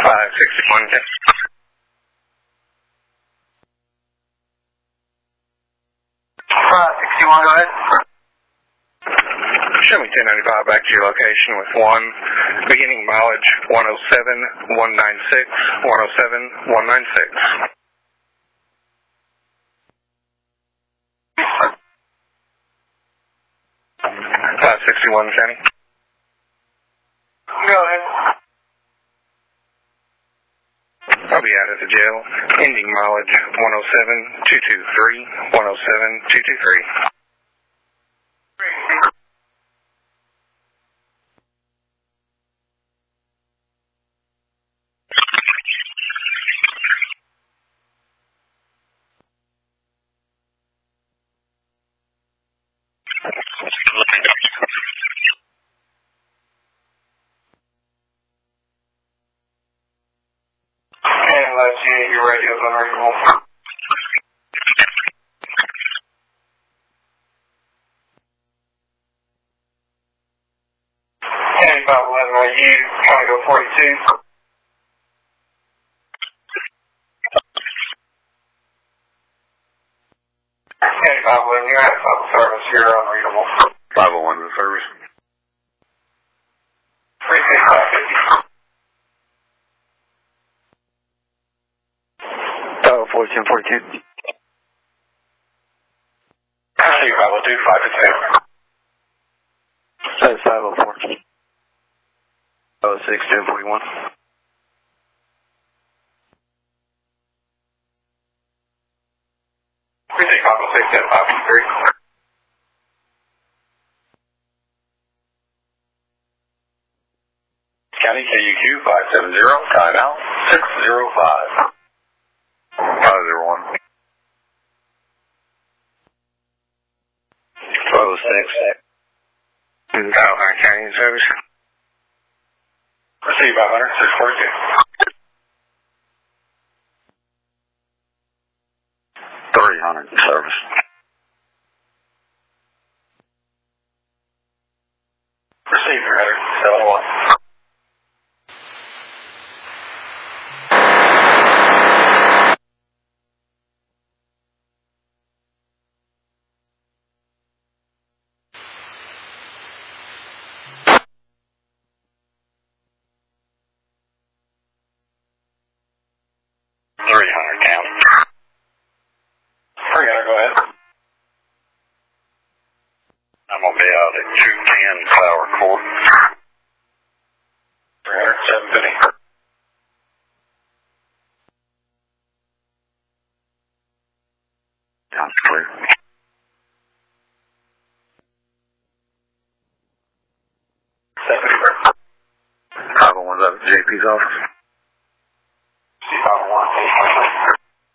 561. 561, go ahead. Show me 1095 back to your location with 1, beginning mileage 107, 196, 107, 196. 561, County. Go ahead. I'll be out at the jail. Ending mileage 107, 223, 107, 223. And let's see your radio's unreadable. And 511, are you trying to go 42? And 511, you're at service, you're unreadable. 501 to service. 36550. 42. See 502, 557. That's 504. 06, 1041. 506, 1053. County KUQ 570, timeout 605. 501. 1206. Alpine County in service. Receive 500, 642. 300 in service. Receive 300, 701. Go ahead. I'm going to be out at 210 Flower Court. 300, 750. Sounds clear. 750. 501's out at JP's office. See 501,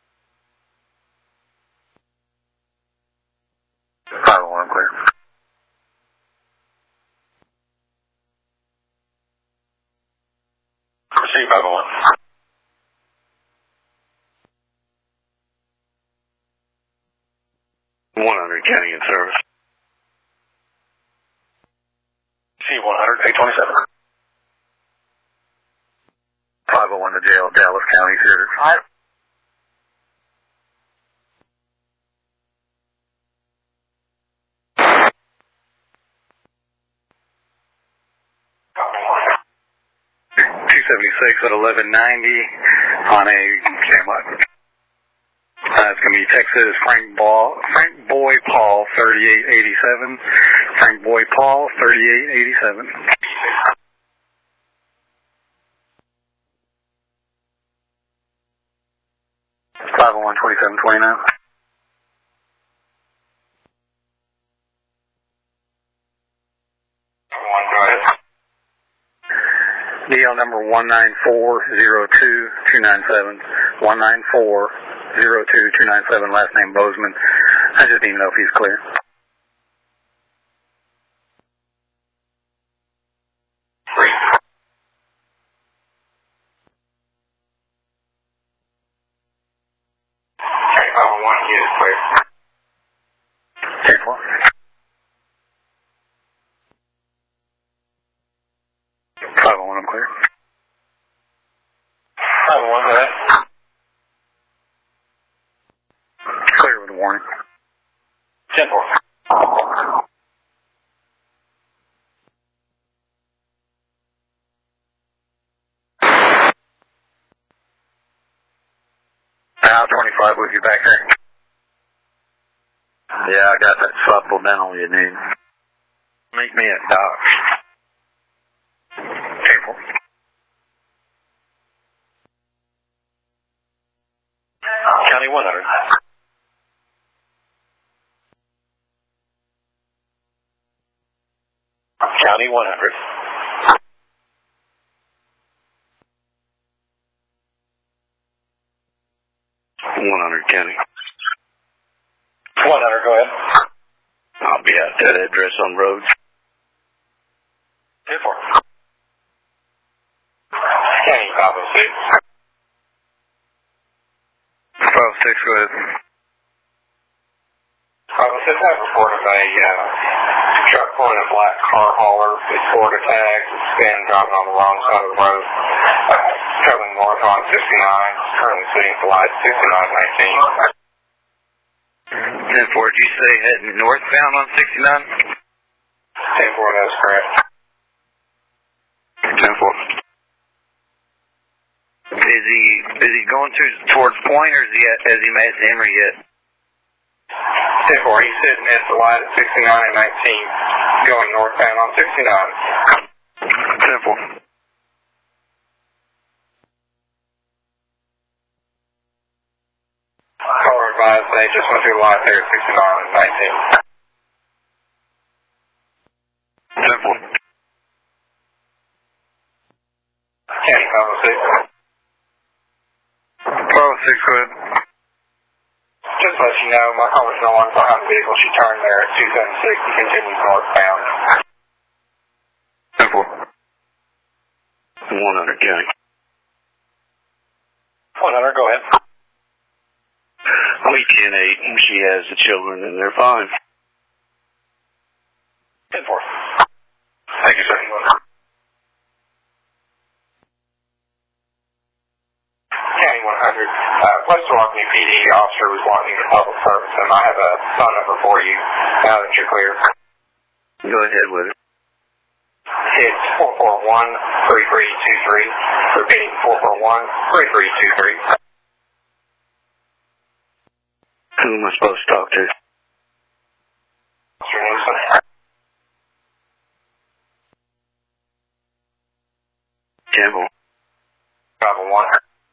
501 clear. Receive 501. 100 County in service. C100, 827. 501 to jail, Dallas County Theater. Alright. At 1190 on a it's going to be Texas Frank Boy Paul 3887. Frank Boy Paul 3887. 501 2729. Go ahead. DL number 19402-297. 19402-297, last name Bozeman. I just need to know if he's clear. Okay, 501, he is clear. 10-4. 501, I'm clear. 911, go ahead. Clear with a warning. 10-4. Now 25 with you back there. Yeah, I got that supplemental you need. Meet me at Doc's. Careful. County 100. County 100. County. 100, go ahead. I'll be at that address on Rhodes. 10-4. County 506. 506, go ahead. 506, I reported a truck pulling a black car hauler with Florida tags. It's been driving on the wrong side of the road. Traveling north on 69. Currently sitting for light 6919. 10-4, did you say heading northbound on 69? 10-4, that's correct. 10-4. Is he going towards Point, or has he made it to Emory yet? 10-4, he's sitting at the light at 69 and 19, going northbound on 69. 10-4. Caller advised they just went through the light there at 69 and 19. 10-4. County 506. 506, go ahead. Just to let you know, my caller's no longer behind the vehicle. She turned there at 276 and continues northbound. 10-4. 100 County. 100, go ahead. We 10-8, and she has the children, and they're fine. 10-4. Thank you, sir. County 100. West Walkney PD officer was wanting the public service, and I have a phone number for you now that you're clear. Go ahead with it. It's 441-3323. Repeating, 441-3323. Who am I supposed to talk to? Officer Newsom. Campbell. Travel 1.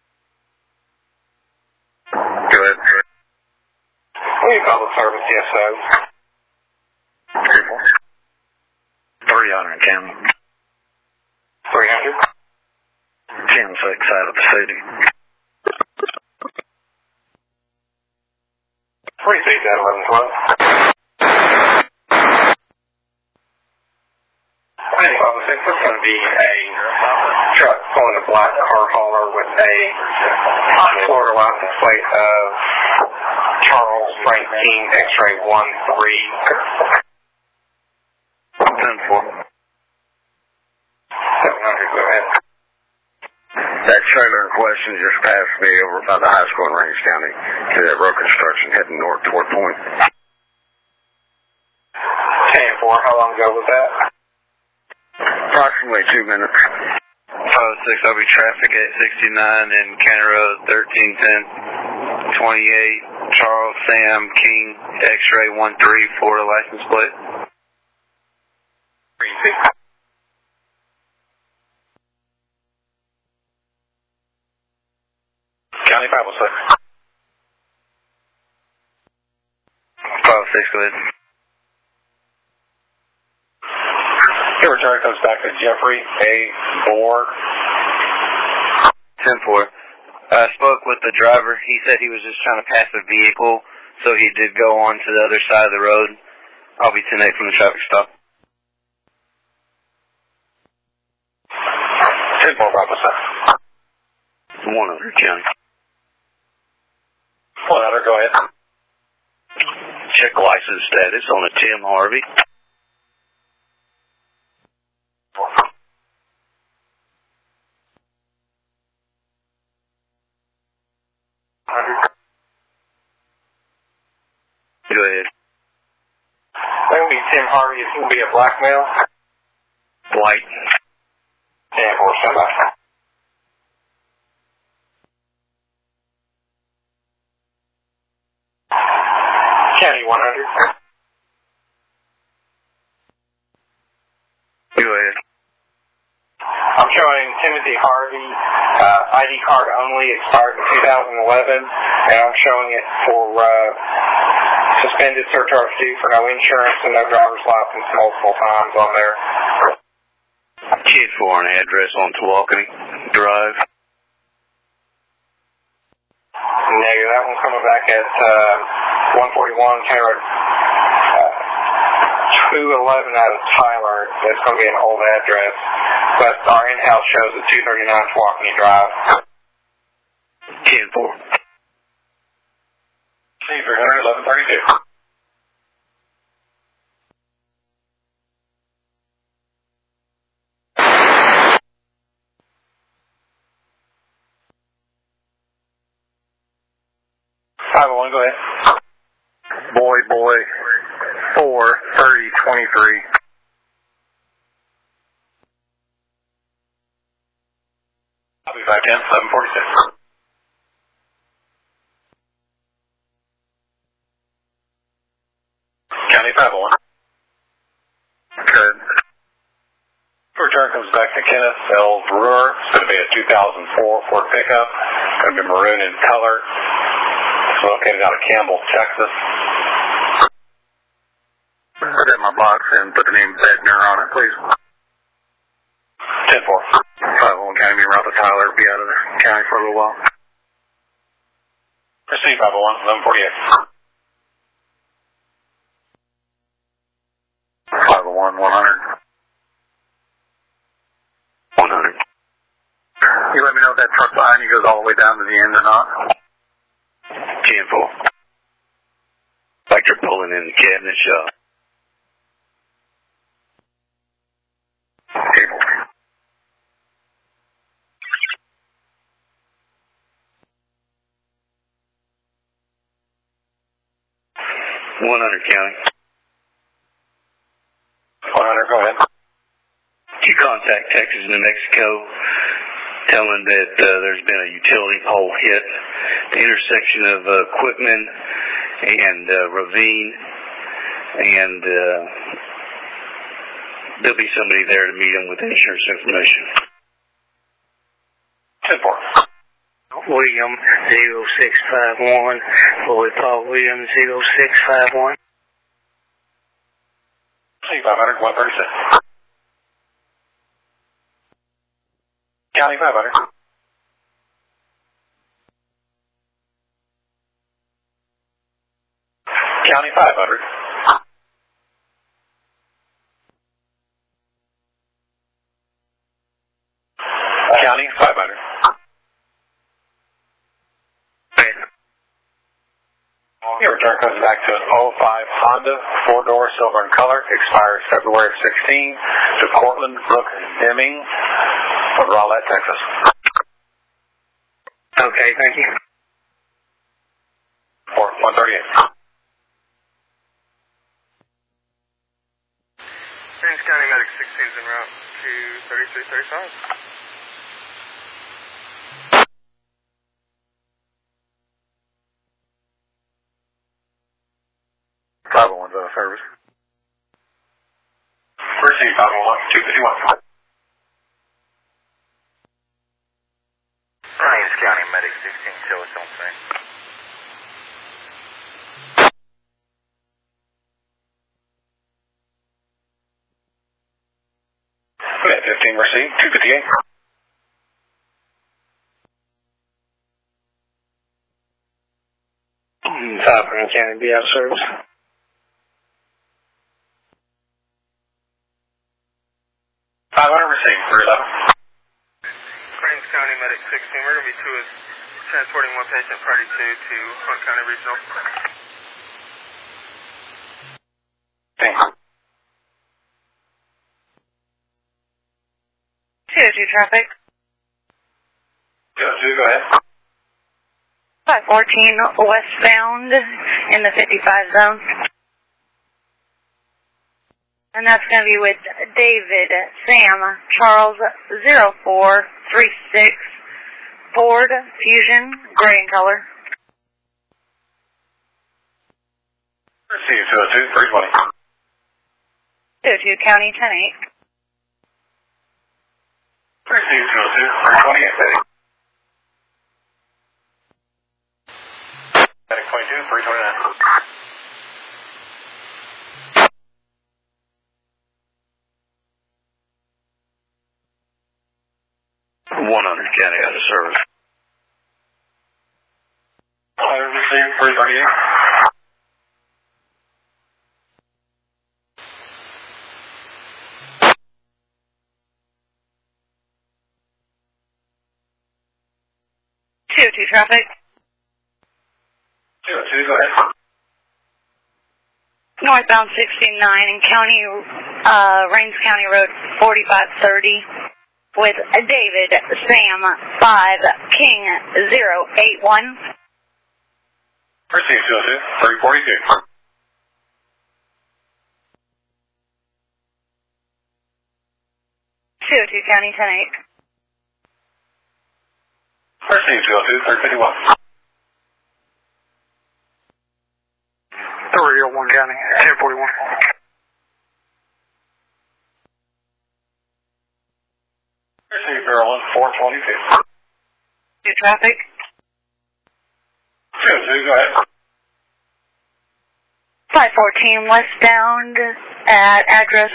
Go ahead. We need public service, yes, sir. 300 County. 300. 10-6 out of the city. 3 feet at 1112. Hey, officer, this is going to be a truck pulling a black car hauler with a Florida license plate of Charles Frank King X-ray 13. 10-4. 700, go ahead. That trailer in question just passed me over by the high school in Range County to that road construction heading north toward Point. 10-4, how long ago was that? Approximately 2 minutes. 506, I'll be traffic at 69 and County Road 1310. 28, Charles Sam King, X-ray 13, Florida license plate. 3 County 506. 506, go ahead. Your return comes back to Jeffrey A. Bohr. 10-4. I spoke with the driver. He said he was just trying to pass a vehicle, so he did go on to the other side of the road. I'll be 10-8 from the traffic stop. 10-4, 507. 100 County. 100, go ahead. Check license status on a Tim Harvey. 4. Go ahead. That will be Tim Harvey. It's going to be a black male. White. 10-4, stand by. County 100. Go ahead. I'm showing Timothy Harvey, ID card only, expired in 2011, and I'm showing it for suspended surcharge due for no insurance and no driver's license multiple times on there. 10-4 an address on Tawakoni Drive. Negative. That one coming back at 141 Taylor 211 out of Tyler. That's going to be an old address. But our in-house shows at 239 Tawakoni Drive. 10-4. C300 1132. Go ahead. Boy, 4/30/23. I'll be 510, 1146. County 501. Good. Return comes back to Kenneth L. Brewer. It's going to be a 2004 Ford pickup. Going to be maroon in color. It's located out of Campbell, Texas. Put in my box and put the name Bedner on it, please. 10-4. 501 County, route to Tyler, be out of the county for a little while. Proceed 501, 1148. 501 100. 100. You let me know if that truck behind you goes all the way down to the end or not. 10-4. Like they're pulling in the cabinet shop. Table. County. 100, go ahead. You contact Texas, New Mexico, telling that there's been a utility pole hit the intersection of Quitman and Ravine, and there'll be somebody there to meet them with insurance information. 10-4. William 0651, Lloyd Paul Williams 0651. C500, 136. County 500. County 500. County 500. Your return comes back to an 05 Honda, 4-door, silver in color, expires February 16, to Cortland Brook Deming, Fort Rowlett, Texas. Okay, thank you. 138. Prince County Medic 16 is en route to 3335. Service. Receive 501, 251. Prince County Medic 16, show us on scene. Okay, 15 received, 258. Prince County, be out of service. Received, 311. Prince County Medic 16, we're going to be transporting one patient, party 2, to Hunt County Regional. Thanks. TOG traffic. Go ahead. 514 westbound in the 55 zone. And that's going to be with David, Sam, Charles, 0436, Ford Fusion, gray in color. Receive 202, 320. 202 County, 10-8. Receive 202, 328. Medic 22, 329. 100 County out of service. Receive 338. Traffic. 202, go ahead. Northbound 69 in County, Rains County Road 4530 with David, Sam, 5, King, 081. Receive 202, 342. 202 County, 10-8. Receive 202, 351. 301 County, 1041. Receive Maryland, 422. Traffic. 202, go ahead. 514 westbound at address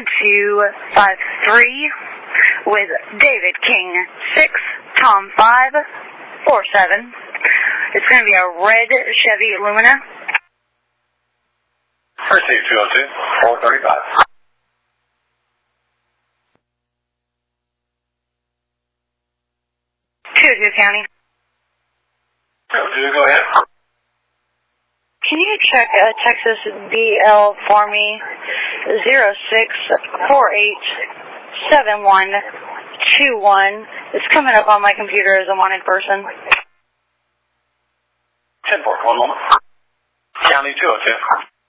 1253 with David King, 6, Tom 5, 47. It's going to be a red Chevy Lumina. Receive 202, 435. 202 County. 202, go ahead. Can you check Texas DL for me? 06487121. It's coming up on my computer as a wanted person. 10-4, 1 moment. County 202.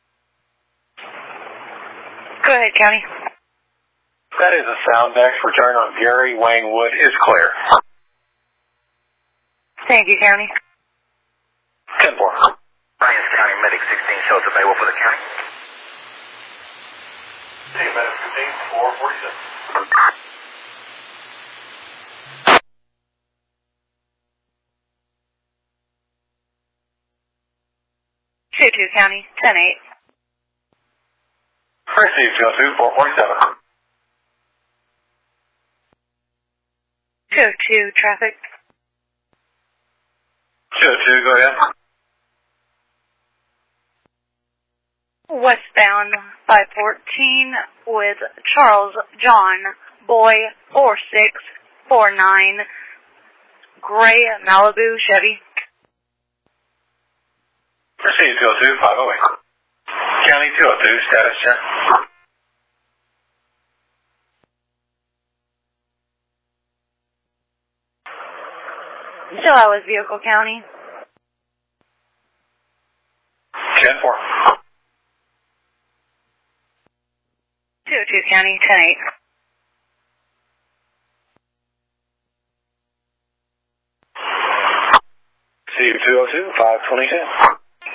Go ahead, County. That is a sound deck. Return on Gary Wayne Wood is clear. Thank you, County. 10-4. Rains County Medic 16 shows available for the county. Medic 16, 446. 202 County, 10-8. Receive 202, 447. 202 traffic. 202, go ahead. Westbound 514 with Charles John Boy 4649 gray Malibu Chevy. Receive 202, 508. County 202, status check. Still out with vehicle, County. 10-4. 202 County, 10-8. Receive 202, 522.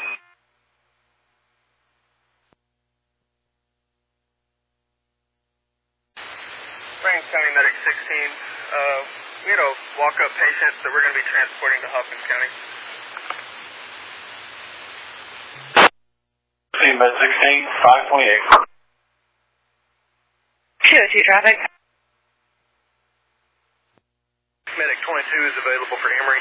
Rains County Medic 16. We had a walk-up patient that we're going to be transporting to Hopkins County. Receive Med 16, 528. 202 traffic. Medic 22 is available for Emory.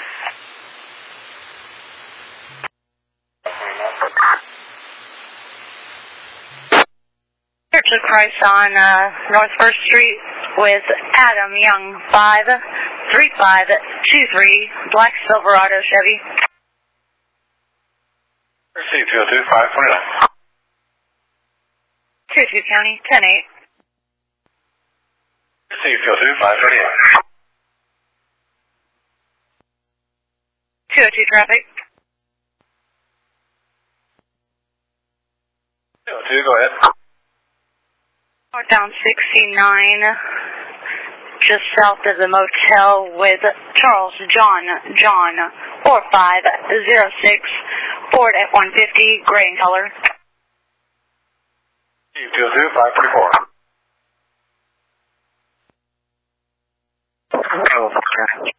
Church of Christ on North 1st Street with Adam Young, 53523, black Silverado Chevy. Receive 202, 529. 202 County, 10-8. Receive 202, 538. 202 traffic. go ahead. Northbound 69, just south of the motel with Charles John 4506, Ford F-150, gray in color. 202, 544. Oh, okay.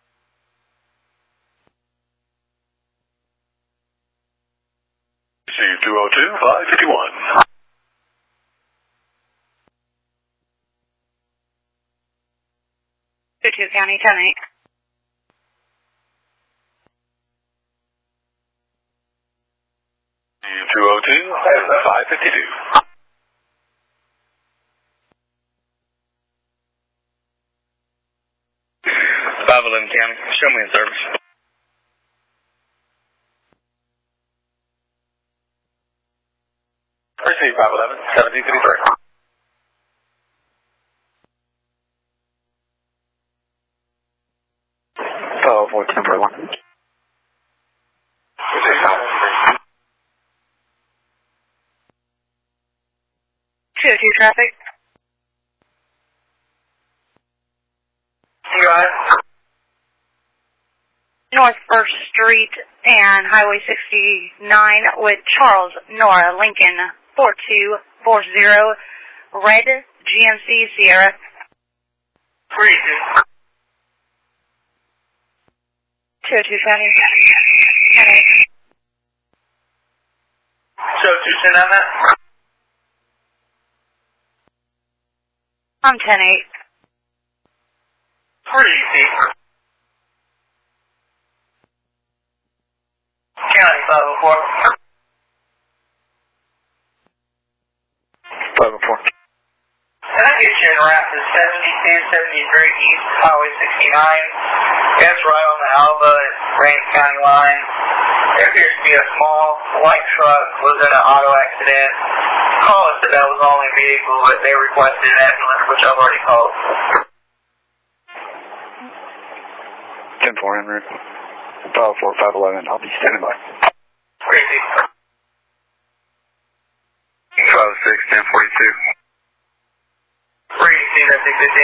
C202, 551. County 10-8. C202, 552. 511 County, show me in service. Receive 511, 1753. Oh, voice number 1. Receive 513. 202 traffic. North 1st Street and Highway 69 with Charles Nora Lincoln 4240, red GMC Sierra. 202 traffic. 202 on that? I'm 10-8. Pretty easy. County 504. 504. Can I get you in route to 1073 East Highway 69? That's right on the Alva and Ramsey County line. There appears to be a small white truck was in an auto accident. Call us that that was the only vehicle, but they requested an ambulance, which I've already called. 10-4 en route. 504, 511. I'll be standing by. Crazy. 56, 1042. Crazy, that's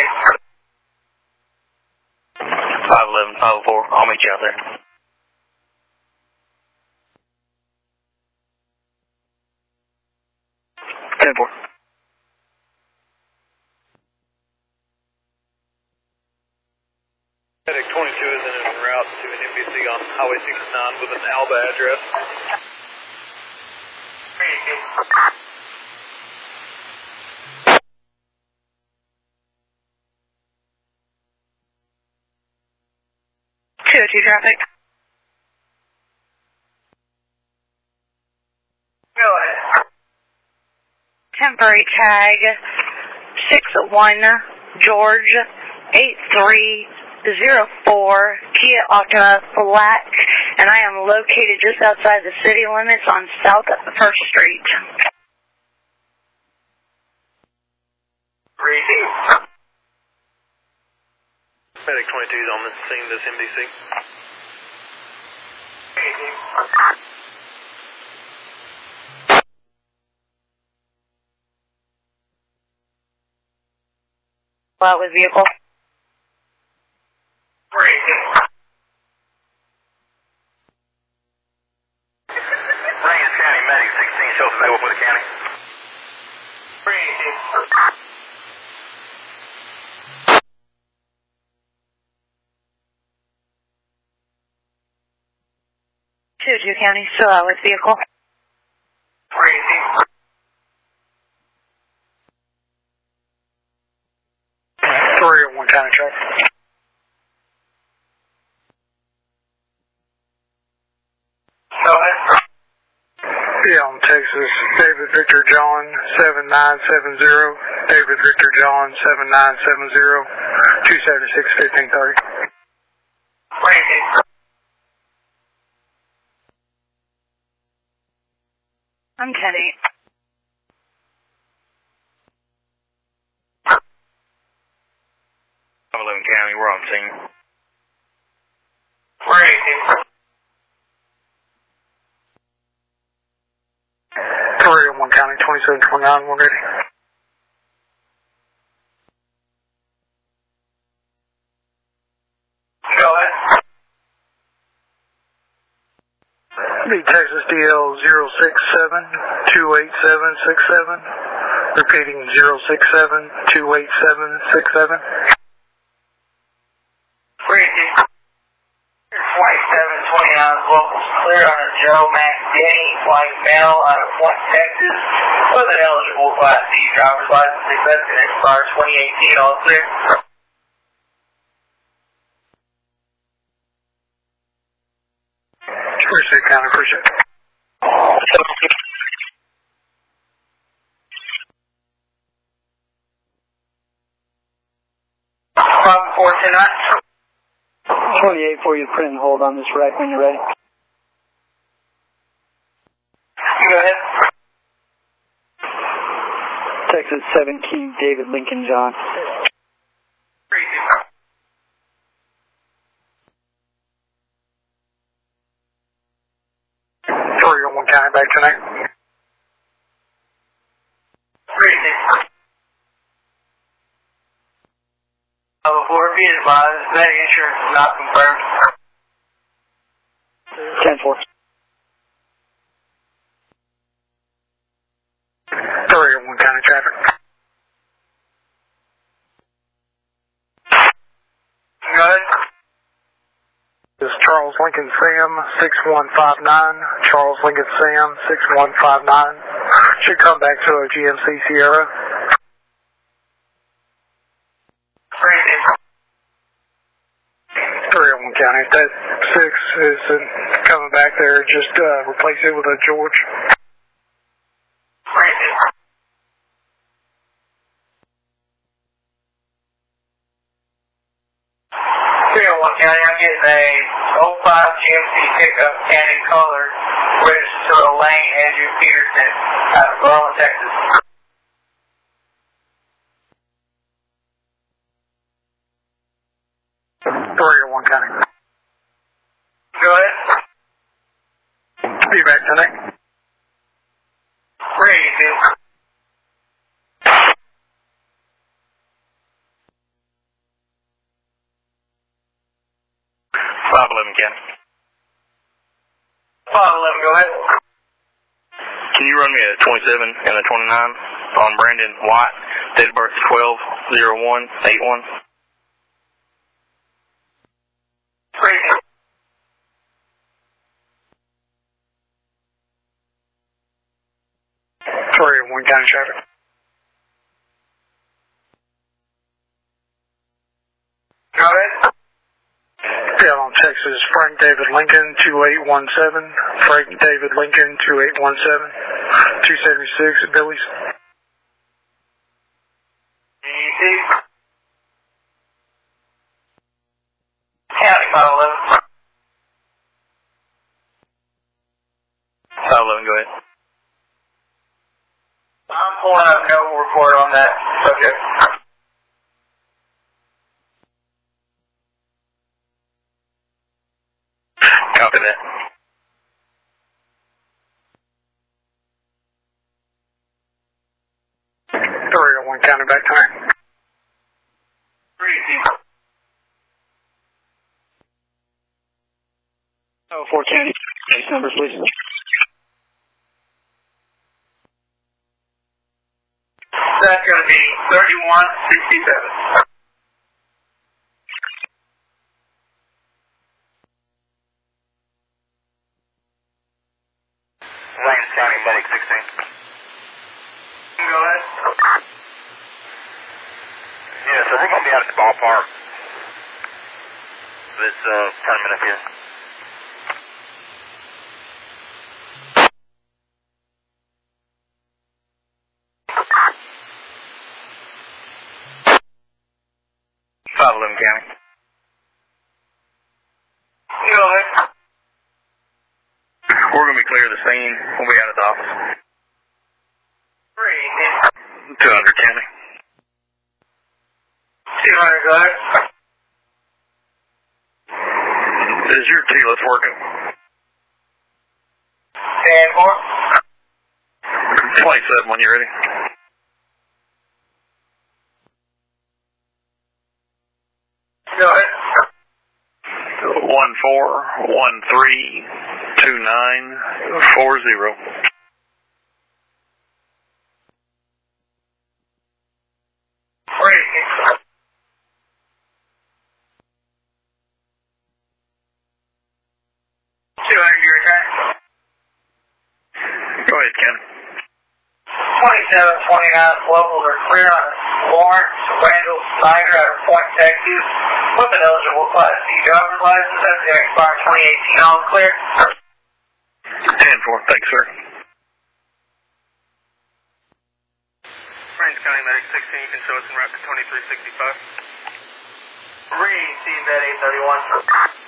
615. 511, 504, I'll meet you out there. Medic 22 is en route to an NBC on Highway 69 with an Alba address. Crazy. 202 traffic. Go ahead. Temporary tag 61 George 8304 Kia Optima Black, and I am located just outside the city limits on South 1st Street. Crazy. Medic 22 is on the scene, this MDC. Crazy. Out with vehicle. Crazy. Rangers County, Medic 16, shows available for the county. Crazy. Two County, still out with vehicle. Crazy. One County traffic. Go ahead. Yeah, on Texas, David Victor John 7970. David Victor John 7970. 276 1530. Crazy. I'm 10-8. County, we're on scene. Crazy. 301 County 2729, one ready. Go ahead. The Texas DL 067-28767. Repeating 067-28767. Crazy. 2729 locals clear on a Joe Max Denny flying male out of Point, Texas with an eligible Class C driver's license accepted and expires 2018. All clear. Appreciate it, County. Appreciate it. 429. 28 for you, print and hold on this right when you're ready. Go ahead. Texas 7 King, David Lincoln John. 301 County, back tonight. 36. Before be advised, that insurance is not confirmed. 10-4. 301 County traffic. Go ahead. This is Charles Lincoln Sam 6159. Charles Lincoln Sam 6159. Should come back to a GMC Sierra. 301 County. If that 6 is coming back there, just replace it with a George. 301 County, I'm getting a 05 GMC pickup candy color registered to Elaine Andrew Peterson out of Garland, Texas. .301 County. Go ahead. Be back tonight. 382. 511 County. 511, go ahead. Can you run me a 27 and a 29 on Brandon White? Date of birth 12/01/81. 301 County traffic. Go ahead. Yeah, on Texas, Frank David Lincoln 2817. Frank David Lincoln 2817. 276 at Billy's. County 511. 511, go ahead. I'm pulling up no report on that subject. Copy that. .301 County back tonight. 4 County. Case number, please. That's going to be 3167. Wayne County Medic 16. Go ahead. Yeah, so we're going to be out at the ballpark this tournament up here. County. Go ahead. We're going to be clear of the scene. We'll be out at the office. 200 County. 200, go ahead. Is your TLS working? 10-4. 27 when you're ready. Go ahead. 14132940. Ready. 200, you're okay? Go ahead, Ken. 2729 locals are clear on Lawrence, Randall, Snyder out of Point, Texas. Weapon eligible Class C driver's license. That's the expired 2018. All clear. 10-4. Thanks, sir. Orange County Medic 16, you can show us en route to 2365. Received at 831.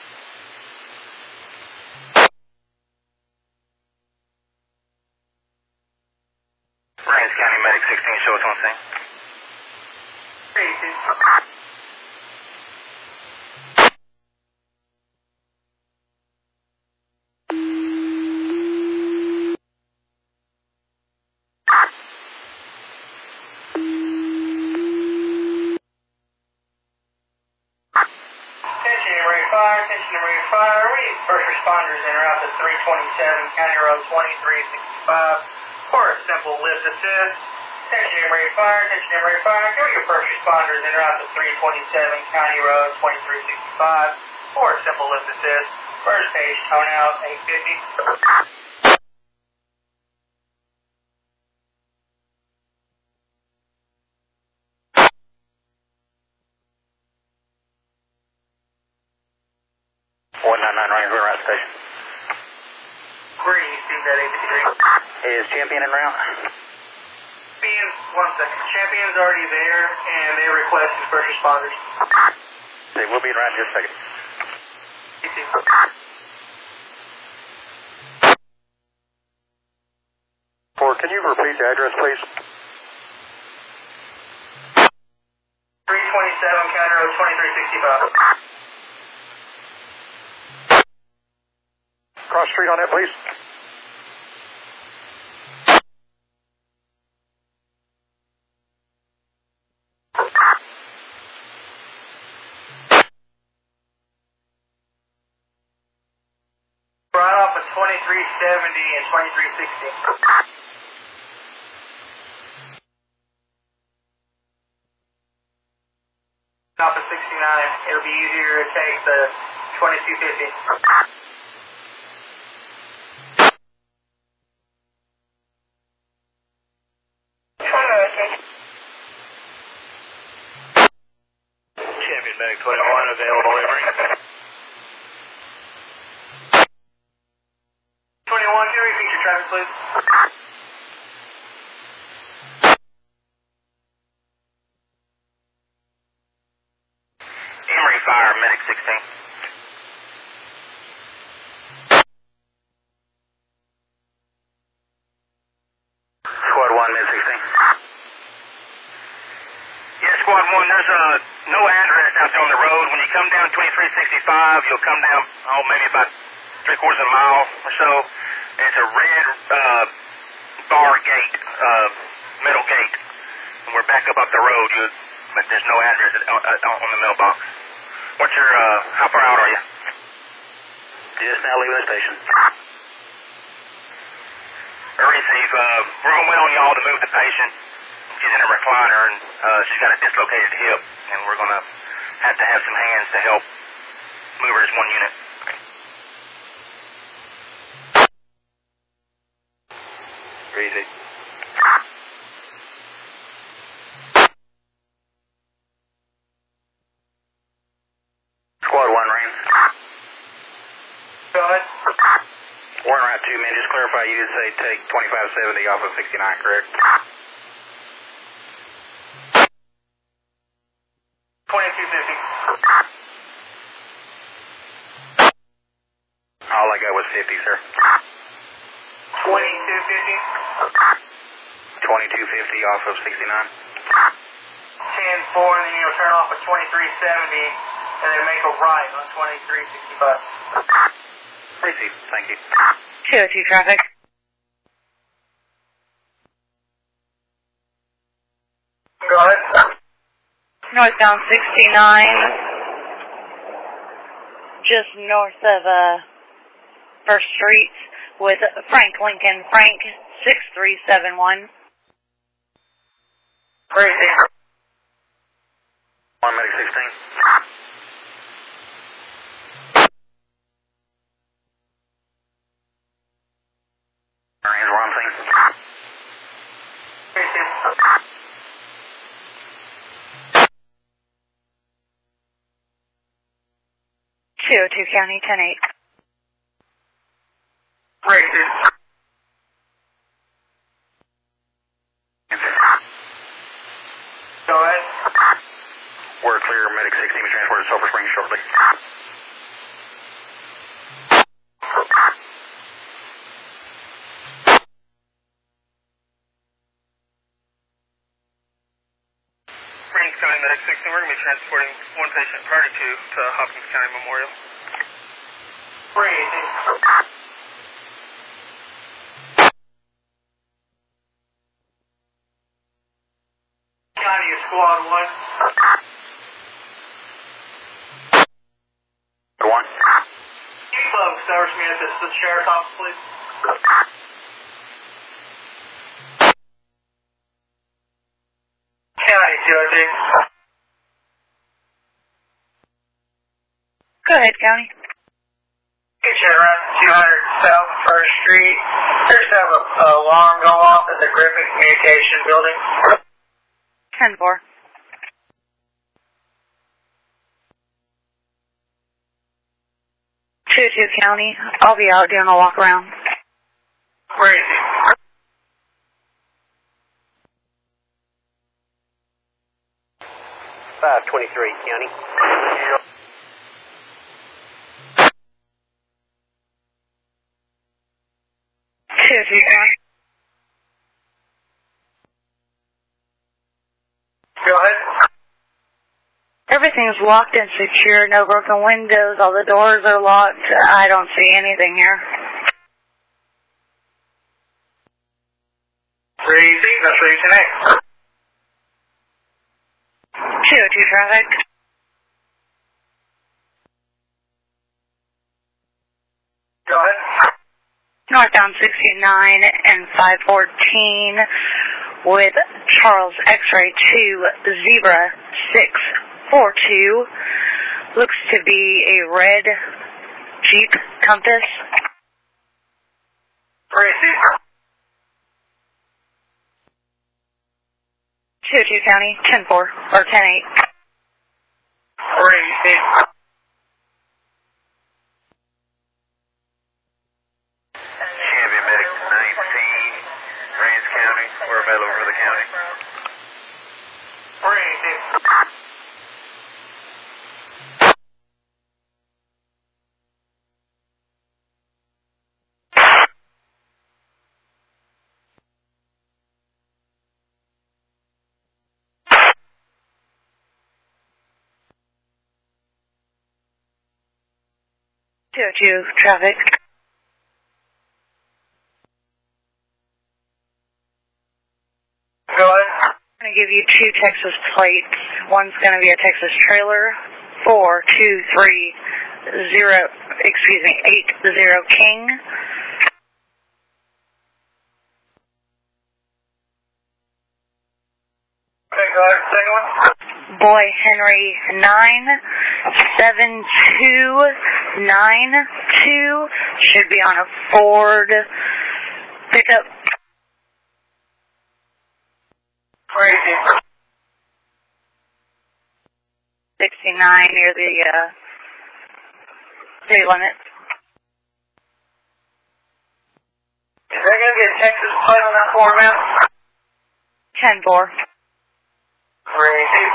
Orange County Medic 16, show us on scene. Received. Attention Marine Fire. We need first responders en route to 327 County Road 2365 for a simple lift assist. Attention Marine Fire. Can we get first responders en route to 327 County Road 2365 for a simple lift assist. First stage tone out 850. Route station. Received at 853. Is Champion en route? One second. Champion's already there, and they requested first responders. They will be en route in just a second. Can you repeat the address, please? 327 County Road 2365. Cross street on that, please. Right off of 2370 and 2360. Off of 69, it'll be easier to take the 2250. Champion Medic 21 available, Emory. 21, can you repeat your traffic, please? Emory Fire, Medic 16. Squad 1, Med 16. Yeah, Squad 1, there's no address out there on the road. When you come down 2365, you'll come down, maybe about 3/4 of a mile or so. And it's a red bar gate, metal gate. And we're back up the road, but there's no address on the mailbox. What's your, how far out are you? Just now leaving the station. Receive, we're on waiting on y'all to move the patient. She's in a recliner and she's got a dislocated hip, and we're going to have some hands to help move her as one unit. Easy. Squad 1, Rain. Go ahead. We're en route 2, man. Just clarify, you did say take 2570 off of 69, correct? 2250. All I got was 50, sir. 2250. 2250 off of 69. 10-4, and then you'll turn off at 2370, and then make a right on 2365. Receive. Thank you. 202 traffic. Northbound 69, just north of 1st Street with Frank Lincoln, Frank 6371. Crazy. 1 medic 16. Here's where I'm seeing. 202 County, 10-8. Crazy. Go ahead. We're clear, medic 16 be transported to Sulphur Springs shortly. Springs County Medic 16, we're going to be transporting one patient, priority 2, to Hopkins County Memorial. Crazy. County is squad 1. Go on. Can you Stowers me at the sheriff's office, please? County 202. Go ahead, County. Get you around 200 South 1st Street. There's an alarm go off at the Griffin Communication Building. 10-4. County, I'll be out doing a walk around. Crazy. .523 County. County. Go ahead. Everything's locked and secure, no broken windows, all the doors are locked. I don't see anything here. Crazy, that's what you connect. 202 traffic. Go ahead. Northbound 69 and 514 with Charles X-Ray 2 Zebra 642. Looks to be a red Jeep Compass. Crazy. 202 County, 10-4 or 10-8. Crazy. Chevy Medic 19, Range County. We're available for the county. Crazy. Traffic. Go ahead. I'm going to give you 2 Texas plates. One's going to be a Texas trailer, 80 King. Okay, go ahead. Second one. Boy Henry 97292 should be on a Ford pickup. Crazy. 69 near the city limit. Is that going to get a Texas plate on that form, man? 10-4. Crazy.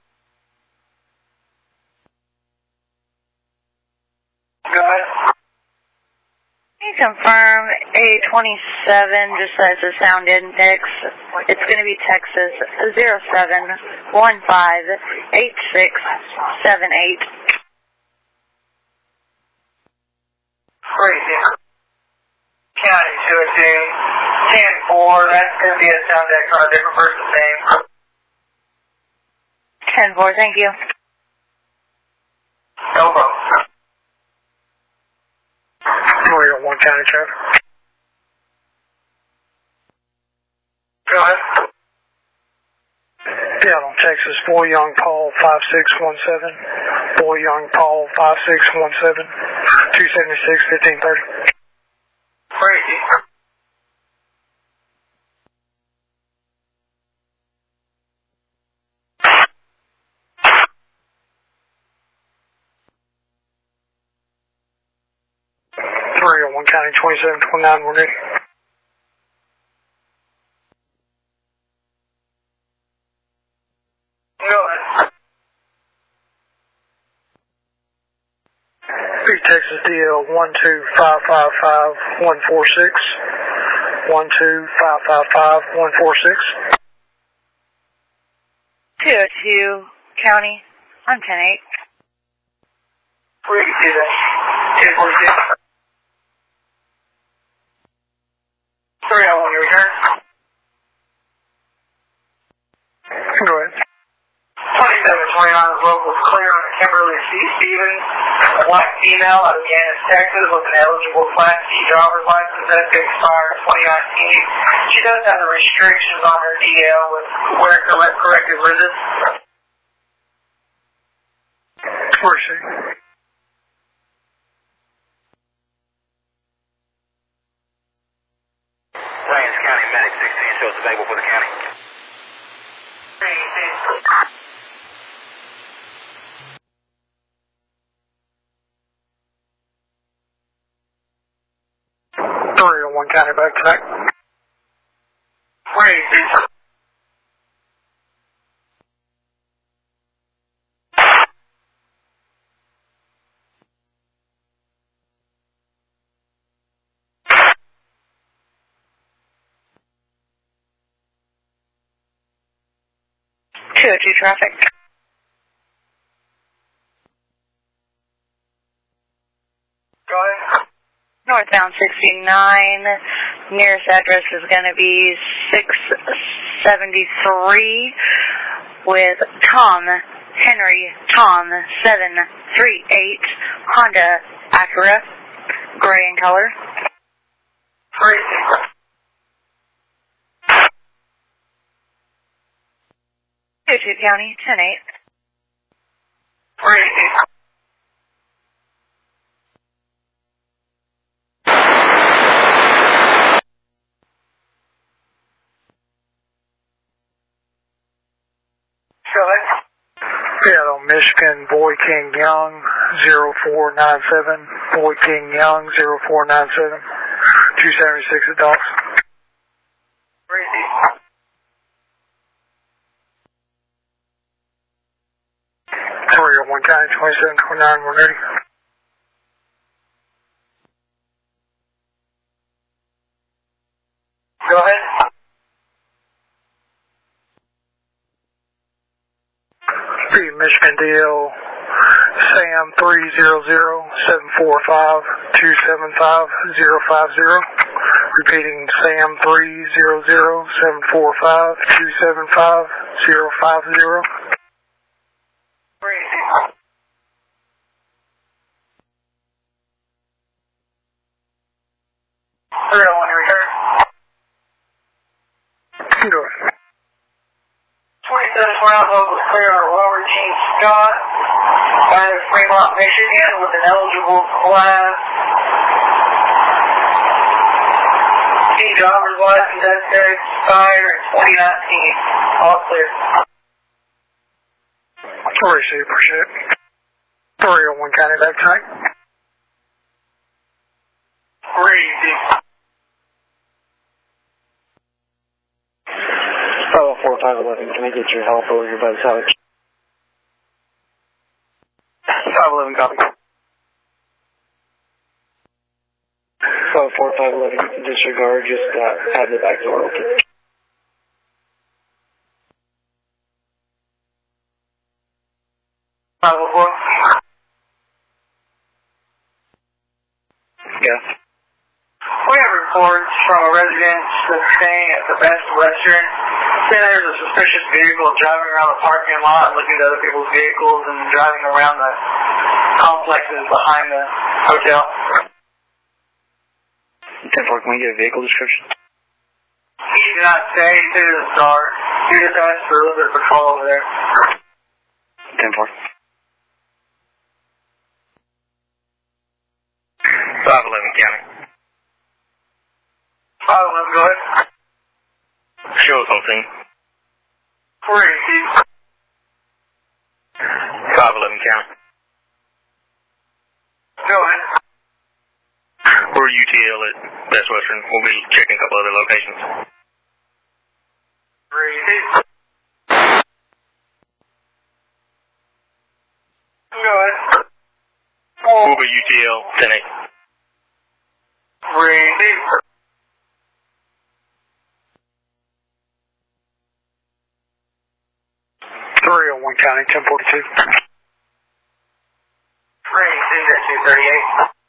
Go ahead. Can you confirm A27 just as a sound index? It's going to be Texas 07158678. Crazy. County 202. 10-4. That's going to be a sound index on a different person's name. 10-4, thank you. No problem. 301 County traffic. Go ahead. Seattle, Texas, Boy Young Paul 5617. Boy Young Paul 5617. 276 1530. Crazy. One County 2729, we're ready. Go ahead. Texas DL 12555 146. 12555 146. 202 County, I'm 10-8. Where do you see that? 10-46. 301, your return. Go ahead. 2729, the road was clear on Kimberly C. Stevens, a black female out of Yanis, Texas, with an eligible Class C driver's license that expired 2019. She does have the restrictions on her DL with wearing corrective lenses. Where is she? Wayne County Medic 16 shows available for the county. One County back tonight. Where is it? Traffic. Go ahead. Northbound 69. Nearest address is going to be 673 with Tom Henry Tom 738 Honda Acura, gray in color. Great. 22 County, 10-8. Great. Go ahead. Seattle, Michigan, Boy King Young 0497. Boy King Young 0497. 276 adults. Crazy. 301 County 2729, we're ready. Go ahead. Michigan DL Sam 300-745-275-050. Repeating Sam 300-745-275-050. Go ahead. 27 round was clear on Robert Gene Scott out of Fremont, Michigan, with an eligible Class C driver's license that expired in 2019. All clear. Appreciate it. 301 County back tonight. Crazy. 4511, can I get your help over here by the side? 511 copy. 4511, disregard, just have the back door open. Yeah. We have a reports from a resident that's staying at the Best Western. Saying there's a suspicious vehicle driving around the parking lot and looking at other people's vehicles and driving around the complexes behind the hotel. 10-4, can we get a vehicle description? He did not say to the start. He just asked for a little bit of patrol over there. 10-4. 511 County. 511, go ahead. Show us on scene. 480. 511 County. Go ahead. We're UTL at Best Western. We'll be checking a couple other locations. 380. Go ahead. We'll be UTL 10-8. 380. 301 County, 1042. 382, 238.